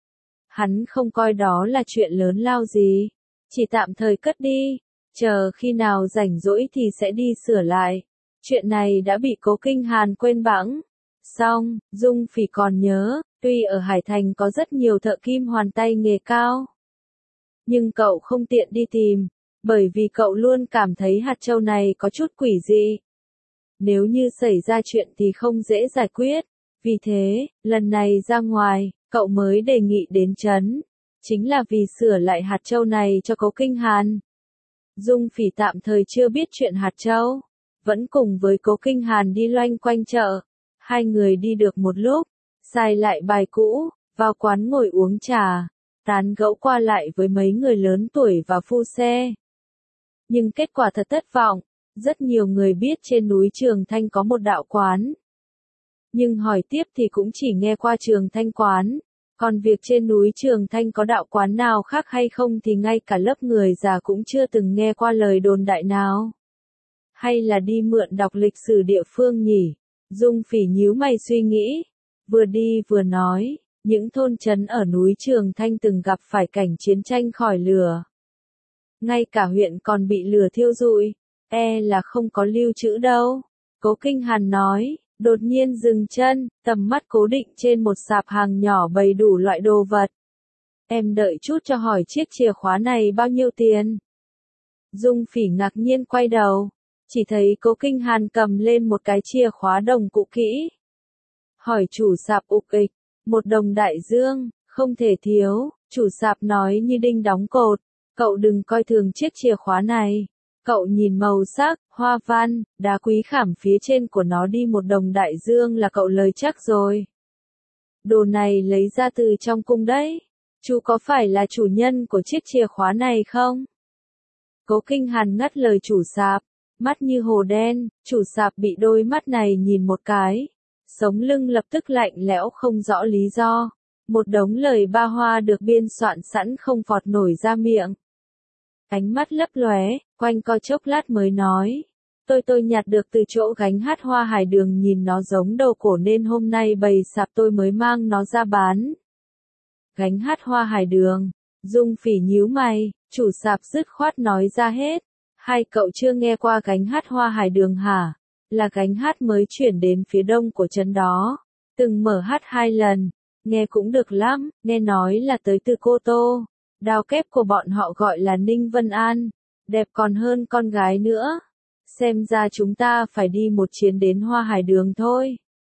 Hắn không coi đó là chuyện lớn lao gì, chỉ tạm thời cất đi, chờ khi nào rảnh rỗi thì sẽ đi sửa lại. Chuyện này đã bị Cố Kinh Hàn quên bẵng. Xong, Dung Phỉ còn nhớ, tuy ở Hải Thành có rất nhiều thợ kim hoàn tay nghề cao, nhưng cậu không tiện đi tìm, bởi vì cậu luôn cảm thấy hạt châu này có chút quỷ dị. Nếu như xảy ra chuyện thì không dễ giải quyết. Vì thế, lần này ra ngoài, cậu mới đề nghị đến trấn, chính là vì sửa lại hạt châu này cho Cố Kinh Hàn. Dung Phỉ tạm thời chưa biết chuyện hạt châu, vẫn cùng với Cố Kinh Hàn đi loanh quanh chợ. Hai người đi được một lúc, xài lại bài cũ, vào quán ngồi uống trà, tán gẫu qua lại với mấy người lớn tuổi và phu xe. Nhưng kết quả thật thất vọng, rất nhiều người biết trên núi Trường Thanh có một đạo quán. Nhưng hỏi tiếp thì cũng chỉ nghe qua Trường Thanh quán, còn việc trên núi Trường Thanh có đạo quán nào khác hay không thì ngay cả lớp người già cũng chưa từng nghe qua lời đồn đại nào. Hay là đi mượn đọc lịch sử địa phương nhỉ? Dung Phỉ nhíu mày suy nghĩ, vừa đi vừa nói, những thôn trấn ở núi Trường Thanh từng gặp phải cảnh chiến tranh khỏi lửa. Ngay cả huyện còn bị lửa thiêu rụi, là không có lưu trữ đâu. Cố Kinh Hàn nói, đột nhiên dừng chân, tầm mắt cố định trên một sạp hàng nhỏ bày đủ loại đồ vật. Em đợi chút cho hỏi chiếc chìa khóa này bao nhiêu tiền? Dung Phỉ ngạc nhiên quay đầu, chỉ thấy Cố Kinh Hàn cầm lên một cái chìa khóa đồng cũ kỹ. Hỏi chủ sạp ục ịch, 1 đồng đại dương, không thể thiếu, chủ sạp nói như đinh đóng cột, cậu đừng coi thường chiếc chìa khóa này. Cậu nhìn màu sắc, hoa văn, đá quý khảm phía trên của nó đi 1 đồng đại dương là cậu lời chắc rồi. Đồ này lấy ra từ trong cung đấy. Chú có phải là chủ nhân của chiếc chìa khóa này không? Cố Kinh Hàn ngắt lời chủ sạp, mắt như hồ đen, chủ sạp bị đôi mắt này nhìn một cái. Sống lưng lập tức lạnh lẽo không rõ lý do. Một đống lời ba hoa được biên soạn sẵn không phọt nổi ra miệng. Ánh mắt lấp lóe, quanh co chốc lát mới nói. Tôi nhặt được từ chỗ gánh hát hoa hải đường, nhìn nó giống đồ cổ nên hôm nay bày sạp tôi mới mang nó ra bán. Gánh hát hoa hải đường, Dung Phỉ nhíu mày, chủ sạp dứt khoát nói ra hết. Hai cậu chưa nghe qua gánh hát hoa hải đường hả? Là gánh hát mới chuyển đến phía đông của trấn đó. Từng mở hát 2 lần, nghe cũng được lắm, nghe nói là tới từ Cô Tô. Đao kép của bọn họ gọi là Ninh Vân An, đẹp còn hơn con gái nữa. Xem ra chúng ta phải đi một chuyến đến Hoa Hải Đường thôi.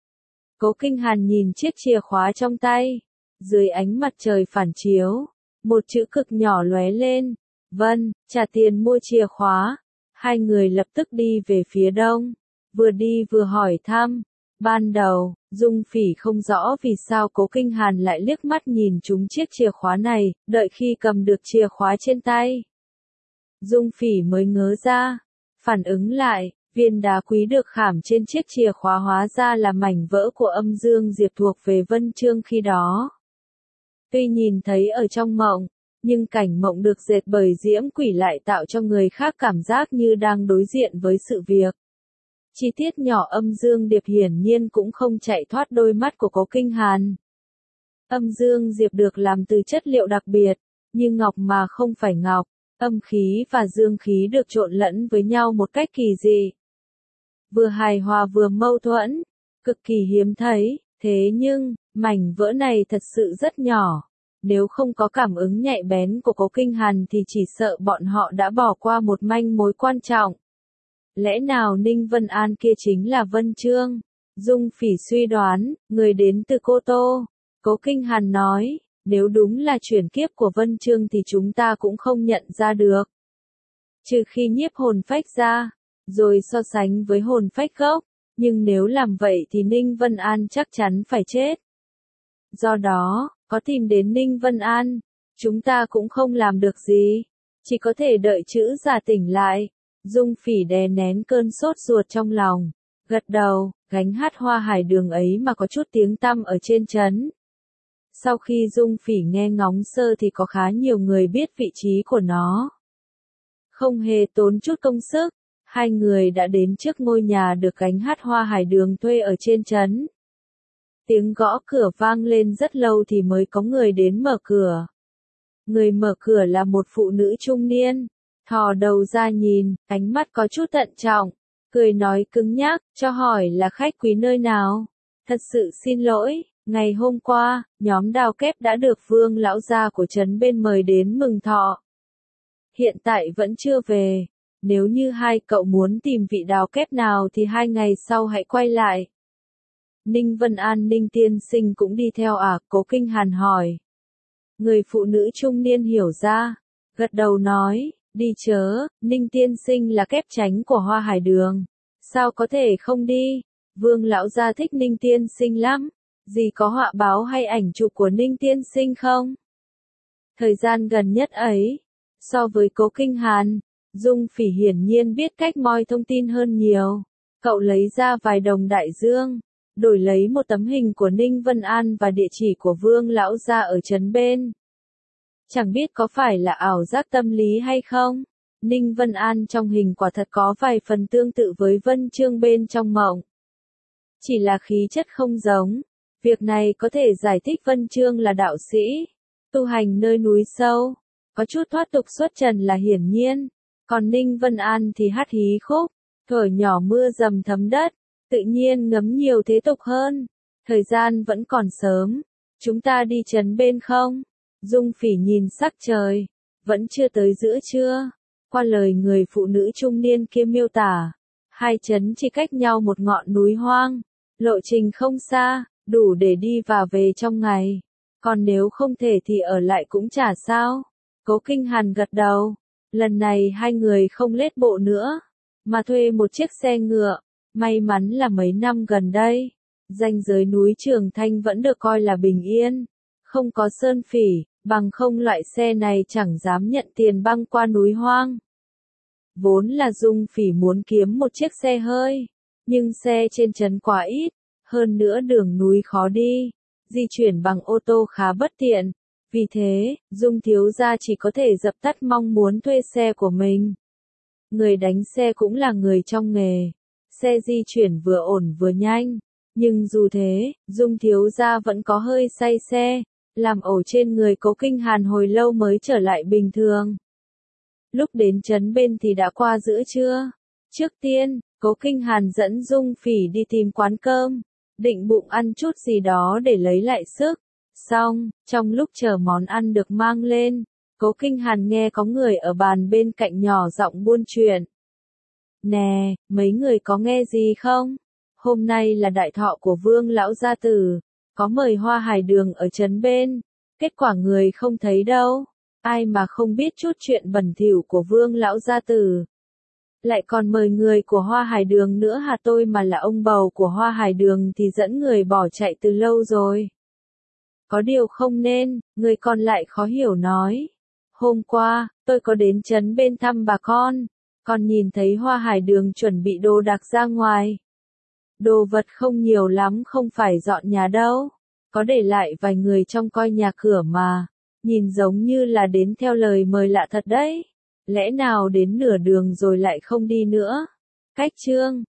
Cố Kinh Hàn nhìn chiếc chìa khóa trong tay, dưới ánh mặt trời phản chiếu, một chữ cực nhỏ lóe lên, vâng, trả tiền mua chìa khóa. Hai người lập tức đi về phía đông, vừa đi vừa hỏi thăm. Ban đầu, Dung Phỉ không rõ vì sao Cố Kinh Hàn lại liếc mắt nhìn trúng chiếc chìa khóa này, đợi khi cầm được chìa khóa trên tay. Dung Phỉ mới ngớ ra, phản ứng lại, viên đá quý được khảm trên chiếc chìa khóa hóa ra là mảnh vỡ của Âm Dương Diệp thuộc về Vân Chương khi đó. Tuy nhìn thấy ở trong mộng, nhưng cảnh mộng được dệt bởi diễm quỷ lại tạo cho người khác cảm giác như đang đối diện với sự việc. Chi tiết nhỏ Âm Dương Điệp hiển nhiên cũng không chạy thoát đôi mắt của Cố Kinh Hàn. Âm Dương Diệp được làm từ chất liệu đặc biệt, như ngọc mà không phải ngọc, âm khí và dương khí được trộn lẫn với nhau một cách kỳ dị. Vừa hài hòa vừa mâu thuẫn, cực kỳ hiếm thấy, thế nhưng, mảnh vỡ này thật sự rất nhỏ. Nếu không có cảm ứng nhạy bén của Cố Kinh Hàn thì chỉ sợ bọn họ đã bỏ qua một manh mối quan trọng. Lẽ nào Ninh Vân An kia chính là Vân Chương? Dung Phỉ suy đoán, người đến từ Cô Tô. Cố Kinh Hàn nói, nếu đúng là chuyển kiếp của Vân Chương thì chúng ta cũng không nhận ra được. Trừ khi nhiếp hồn phách ra, rồi so sánh với hồn phách gốc, nhưng nếu làm vậy thì Ninh Vân An chắc chắn phải chết. Do đó, có tìm đến Ninh Vân An, chúng ta cũng không làm được gì, chỉ có thể đợi chữ giả tỉnh lại. Dung Phỉ đè nén cơn sốt ruột trong lòng, gật đầu, gánh hát Hoa Hải Đường ấy mà có chút tiếng tăm ở trên trấn. Sau khi Dung Phỉ nghe ngóng sơ thì có khá nhiều người biết vị trí của nó. Không hề tốn chút công sức, hai người đã đến trước ngôi nhà được gánh hát Hoa Hải Đường thuê ở trên trấn. Tiếng gõ cửa vang lên rất lâu thì mới có người đến mở cửa. Người mở cửa là một phụ nữ trung niên, thò đầu ra nhìn, ánh mắt có chút thận trọng, cười nói cứng nhắc, cho hỏi là khách quý nơi nào. Thật sự xin lỗi, ngày hôm qua, nhóm đào kép đã được Vương lão gia của trấn bên mời đến mừng thọ. Hiện tại vẫn chưa về, nếu như hai cậu muốn tìm vị đào kép nào thì 2 ngày sau hãy quay lại. Ninh Vân An Ninh tiên sinh cũng đi theo à? Cố Kinh Hàn hỏi. Người phụ nữ trung niên hiểu ra, gật đầu nói, đi chớ, Ninh tiên sinh là kép chánh của Hoa Hải Đường. Sao có thể không đi? Vương lão gia thích Ninh tiên sinh lắm. Gì có họa báo hay ảnh chụp của Ninh tiên sinh không? Thời gian gần nhất ấy, so với Cố Kinh Hàn, Dung Phỉ hiển nhiên biết cách moi thông tin hơn nhiều. Cậu lấy ra vài đồng đại dương, đổi lấy một tấm hình của Ninh Vân An và địa chỉ của Vương lão gia ở trấn bên. Chẳng biết có phải là ảo giác tâm lý hay không? Ninh Vân An trong hình quả thật có vài phần tương tự với Vân Chương bên trong mộng. Chỉ là khí chất không giống. Việc này có thể giải thích Vân Chương là đạo sĩ, tu hành nơi núi sâu, có chút thoát tục xuất trần là hiển nhiên. Còn Ninh Vân An thì hát hí khúc, thổi nhỏ mưa dầm thấm đất, tự nhiên ngấm nhiều thế tục hơn. Thời gian vẫn còn sớm, chúng ta đi trấn bên không? Dung Phỉ nhìn sắc trời, vẫn chưa tới giữa trưa. Qua lời người phụ nữ trung niên kia miêu tả, hai trấn chỉ cách nhau một ngọn núi hoang, lộ trình không xa, đủ để đi và về trong ngày. Còn nếu không thể thì ở lại cũng chả sao. Cố Kinh Hàn gật đầu. Lần này hai người không lết bộ nữa, mà thuê một chiếc xe ngựa. May mắn là mấy năm gần đây, ranh giới núi Trường Thanh vẫn được coi là bình yên, không có sơn phỉ, bằng không loại xe này chẳng dám nhận tiền băng qua núi hoang. Vốn là Dung Phỉ muốn kiếm một chiếc xe hơi, nhưng xe trên trấn quá ít, hơn nữa đường núi khó đi, di chuyển bằng ô tô khá bất tiện. Vì thế, Dung thiếu gia chỉ có thể dập tắt mong muốn thuê xe của mình. Người đánh xe cũng là người trong nghề. Xe di chuyển vừa ổn vừa nhanh. Nhưng dù thế, Dung thiếu gia vẫn có hơi say xe, làm ẩu trên người Cố Kinh Hàn hồi lâu mới trở lại bình thường. Lúc đến trấn bên thì đã qua giữa trưa. Trước tiên, Cố Kinh Hàn dẫn Dung Phỉ đi tìm quán cơm, định bụng ăn chút gì đó để lấy lại sức. Xong, trong lúc chờ món ăn được mang lên, Cố Kinh Hàn nghe có người ở bàn bên cạnh nhỏ giọng buôn chuyện. Nè, mấy người có nghe gì không? Hôm nay là đại thọ của Vương lão gia tử, có mời Hoa Hải Đường ở trấn bên, kết quả người không thấy đâu. Ai mà không biết chút chuyện bẩn thỉu của Vương lão gia tử. Lại còn mời người của Hoa Hải Đường nữa hả? Tôi mà là ông bầu của Hoa Hải Đường thì dẫn người bỏ chạy từ lâu rồi. Có điều không nên, người còn lại khó hiểu nói. Hôm qua, tôi có đến trấn bên thăm bà con nhìn thấy Hoa Hải Đường chuẩn bị đồ đạc ra ngoài. Đồ vật không nhiều lắm, không phải dọn nhà đâu, có để lại vài người trong coi nhà cửa mà, nhìn giống như là đến theo lời mời lạ thật đấy. Lẽ nào đến nửa đường rồi lại không đi nữa? Cách chương